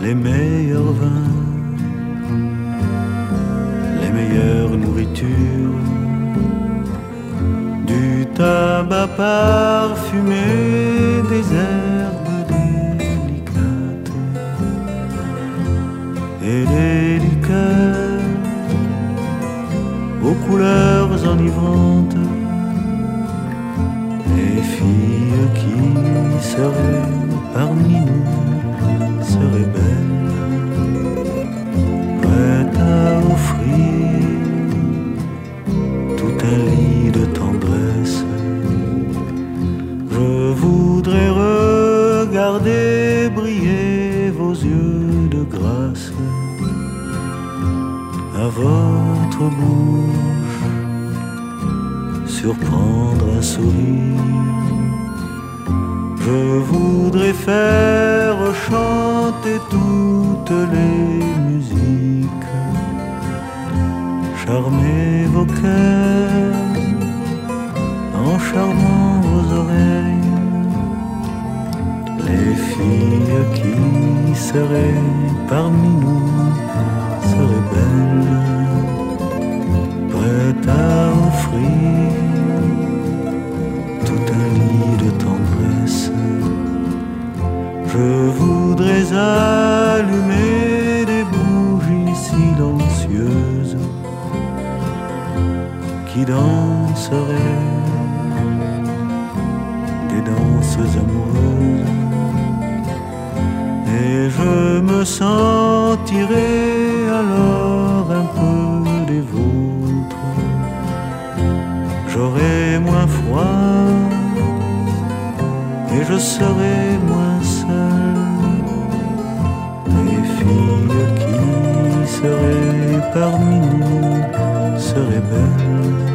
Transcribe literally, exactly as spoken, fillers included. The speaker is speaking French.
les meilleurs vins, les meilleures nourritures, du tabac parfumé, des herbes délicates et les liqueurs aux couleurs enivrantes, les filles qui seraient parmi nous seraient belles, prêtes à offrir tout un lit de tendresse. Je voudrais regarder briller vos yeux de grâce, à votre bouche surprendre un sourire. Je voudrais faire chanter toutes les musiques, charmer vos cœurs en charmant vos oreilles. Les filles qui seraient parmi nous seraient belles, prêtes à offrir tout un lit de tendresse. Je voudrais allumer des bougies silencieuses qui danseraient des danses amoureuses, et je me sentirais alors un peu des vôtres. J'aurais moins froid et je serai moins seul. Les filles qui seraient parmi nous seraient belles,